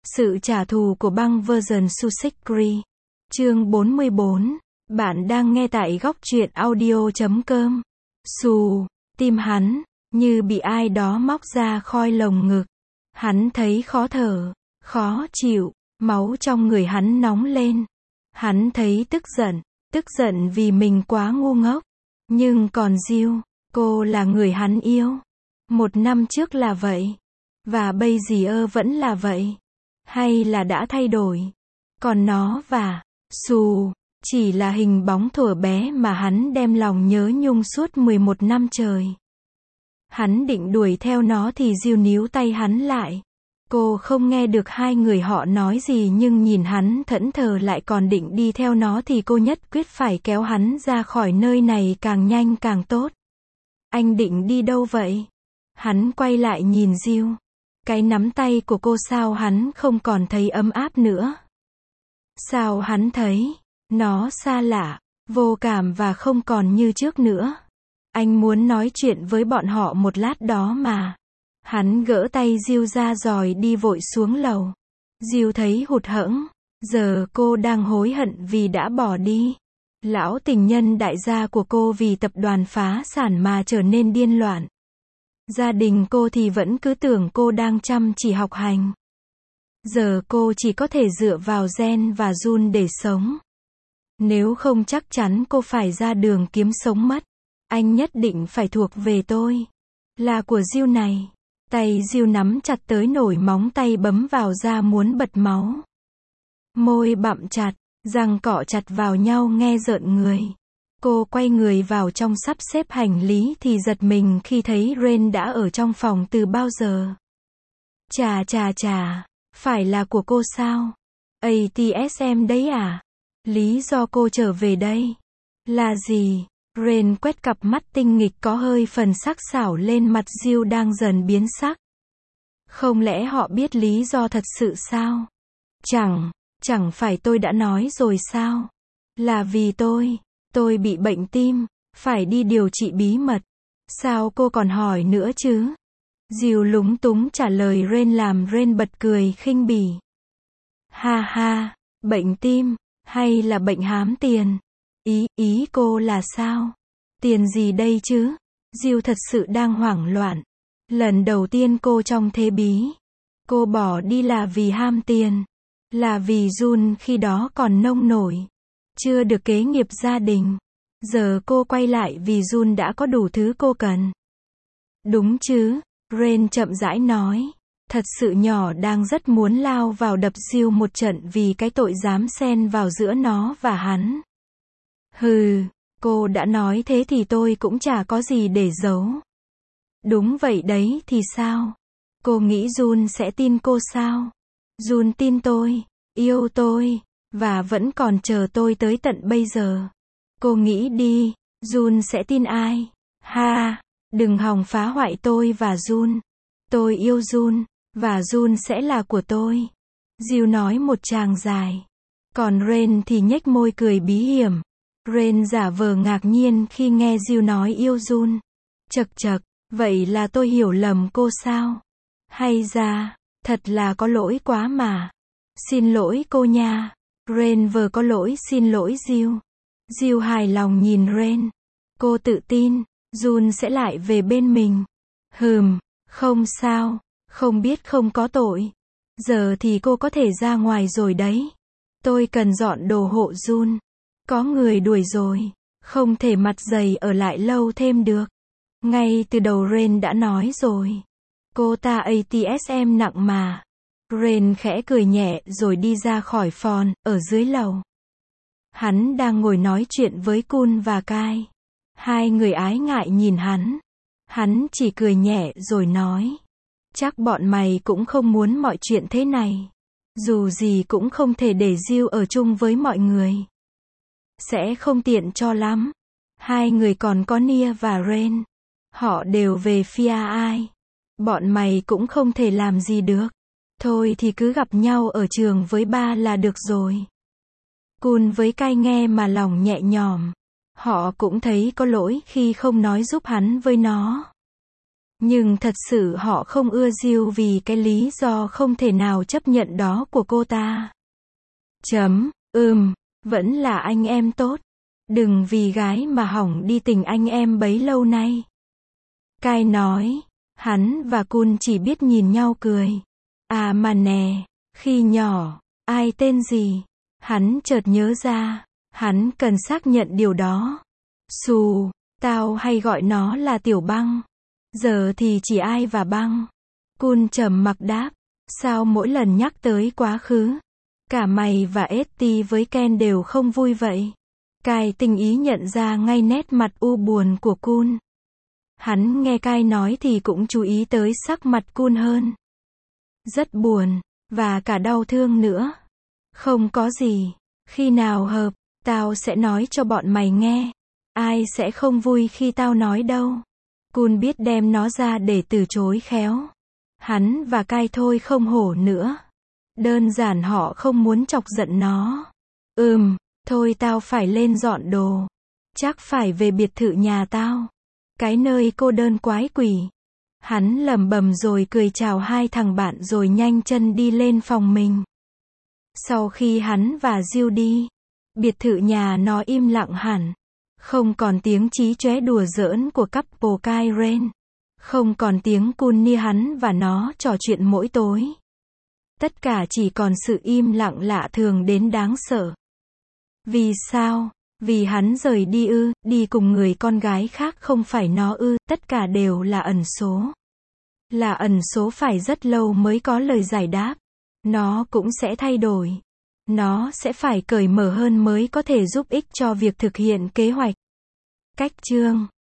Sự trả thù của băng version Susikri. Chương 44. Bạn đang nghe tại góc truyện audio.com. Tim hắn, như bị ai đó móc ra khỏi lồng ngực. Hắn thấy khó thở, khó chịu, máu trong người hắn nóng lên. Hắn thấy tức giận vì mình quá ngu ngốc. Nhưng còn Jill, cô là người hắn yêu. 1 năm trước là vậy. Và bây giờ vẫn là vậy. Hay là đã thay đổi? Còn nó và chỉ là hình bóng thuở bé mà hắn đem lòng nhớ nhung suốt 11 năm trời. Hắn định đuổi theo nó thì Jill níu tay hắn lại. Cô không nghe được hai người họ nói gì nhưng nhìn hắn thẫn thờ lại còn định đi theo nó thì cô nhất quyết phải kéo hắn ra khỏi nơi này càng nhanh càng tốt. Anh định đi đâu vậy? Hắn quay lại nhìn Jill. Cái nắm tay của cô sao hắn không còn thấy ấm áp nữa? Sao hắn thấy nó xa lạ, vô cảm và không còn như trước nữa? Anh muốn nói chuyện với bọn họ một lát đó mà. Hắn gỡ tay Jill ra rồi đi vội xuống lầu. Jill thấy hụt hẫng. Giờ cô đang hối hận vì đã bỏ đi. Lão tình nhân đại gia của cô vì tập đoàn phá sản mà trở nên điên loạn. Gia đình cô thì vẫn cứ tưởng cô đang chăm chỉ học hành. Giờ cô chỉ có thể dựa vào Jen và Jun để sống. Nếu không chắc chắn cô phải ra đường kiếm sống mất. Anh nhất định phải thuộc về tôi. Là của Jill này. Tay Jill nắm chặt tới nổi móng tay bấm vào da muốn bật máu. Môi bặm chặt, răng cọ chặt vào nhau nghe rợn người. Cô quay người vào trong sắp xếp hành lý thì giật mình khi thấy Ren đã ở trong phòng từ bao giờ. Chà, phải là của cô sao? ATSM đấy à? Lý do cô trở về đây là gì? Ren quét cặp mắt tinh nghịch có hơi phần sắc sảo lên mặt Jill đang dần biến sắc. Không lẽ họ biết lý do thật sự sao? Chẳng phải tôi đã nói rồi sao? Là vì tôi bị bệnh tim, phải đi điều trị bí mật. Sao cô còn hỏi nữa chứ? Jill lúng túng trả lời Ren làm Ren bật cười khinh bỉ. Ha, bệnh tim, hay là bệnh hám tiền? Ý cô là sao? Tiền gì đây chứ? Jill thật sự đang hoảng loạn. Lần đầu tiên cô trong thế bí. Cô bỏ đi là vì ham tiền. Là vì Jun khi đó còn nông nổi. Chưa được kế nghiệp gia đình. Giờ cô quay lại vì Jun đã có đủ thứ cô cần. Đúng chứ? Ren chậm rãi nói. Thật sự nhỏ đang rất muốn lao vào đập Jill một trận vì cái tội dám xen vào giữa nó và hắn. Hừ, cô đã nói thế thì tôi cũng chả có gì để giấu. Đúng vậy đấy thì sao? Cô nghĩ Jun sẽ tin cô sao? Jun tin tôi, yêu tôi, và vẫn còn chờ tôi tới tận bây giờ. Cô nghĩ đi, Jun sẽ tin ai? Ha, đừng hòng phá hoại tôi và Jun. Tôi yêu Jun, và Jun sẽ là của tôi. Jill nói một tràng dài. Còn Ren thì nhếch môi cười bí hiểm. Ren giả vờ ngạc nhiên khi nghe Jill nói yêu Jun. Chậc, vậy là tôi hiểu lầm cô sao? Hay ra, thật là có lỗi quá mà. Xin lỗi cô nha. Ren vừa có lỗi xin lỗi Jill. Jill hài lòng nhìn Ren. Cô tự tin, Jun sẽ lại về bên mình. Không sao, không biết không có tội. Giờ thì cô có thể ra ngoài rồi đấy. Tôi cần dọn đồ hộ Jun. Có người đuổi rồi. Không thể mặt dày ở lại lâu thêm được. Ngay từ đầu Ren đã nói rồi. Cô ta ATSM nặng mà. Ren khẽ cười nhẹ rồi đi ra khỏi phòng, ở dưới lầu. Hắn đang ngồi nói chuyện với Kun và Kai. Hai người ái ngại nhìn hắn. Hắn chỉ cười nhẹ rồi nói. Chắc bọn mày cũng không muốn mọi chuyện thế này. Dù gì cũng không thể để Jill ở chung với mọi người. Sẽ không tiện cho lắm. Hai người còn có Nia và Ren. Họ đều về phía ai. Bọn mày cũng không thể làm gì được. Thôi thì cứ gặp nhau ở trường với ba là được rồi. Kun với Kai nghe mà lòng nhẹ nhõm. Họ cũng thấy có lỗi khi không nói giúp hắn với nó. Nhưng thật sự họ không ưa Jill vì cái lý do không thể nào chấp nhận đó của cô ta. Vẫn là anh em tốt. Đừng vì gái mà hỏng đi tình anh em bấy lâu nay. Kai nói. Hắn và Kun chỉ biết nhìn nhau cười. À mà nè, khi nhỏ, ai tên gì? Hắn chợt nhớ ra. Hắn cần xác nhận điều đó. Xù, tao hay gọi nó là Tiểu Băng. Giờ thì chỉ Ai và Băng. Kun trầm mặc đáp. Sao mỗi lần nhắc tới quá khứ, cả mày và Etty với Ken đều không vui vậy? Kai tình ý nhận ra ngay nét mặt u buồn của Kun. Hắn nghe Kai nói thì cũng chú ý tới sắc mặt Kun hơn. Rất buồn, và cả đau thương nữa. Không có gì, khi nào hợp, tao sẽ nói cho bọn mày nghe. Ai sẽ không vui khi tao nói đâu. Kun biết đem nó ra để từ chối khéo. Hắn và Kai thôi không hổ nữa. Đơn giản họ không muốn chọc giận nó. Thôi tao phải lên dọn đồ. Chắc phải về biệt thự nhà tao. Cái nơi cô đơn quái quỷ. Hắn lẩm bẩm rồi cười chào hai thằng bạn rồi nhanh chân đi lên phòng mình. Sau khi hắn và Jill đi, biệt thự nhà nó im lặng hẳn. Không còn tiếng chí chóe đùa giỡn của couple Kai Ren. Không còn tiếng Kun hắn và nó trò chuyện mỗi tối. Tất cả chỉ còn sự im lặng lạ thường đến đáng sợ. Vì sao? Vì hắn rời đi ư, đi cùng người con gái khác không phải nó ư, tất cả đều là ẩn số. Là ẩn số phải rất lâu mới có lời giải đáp. Nó cũng sẽ thay đổi. Nó sẽ phải cởi mở hơn mới có thể giúp ích cho việc thực hiện kế hoạch. Cách chương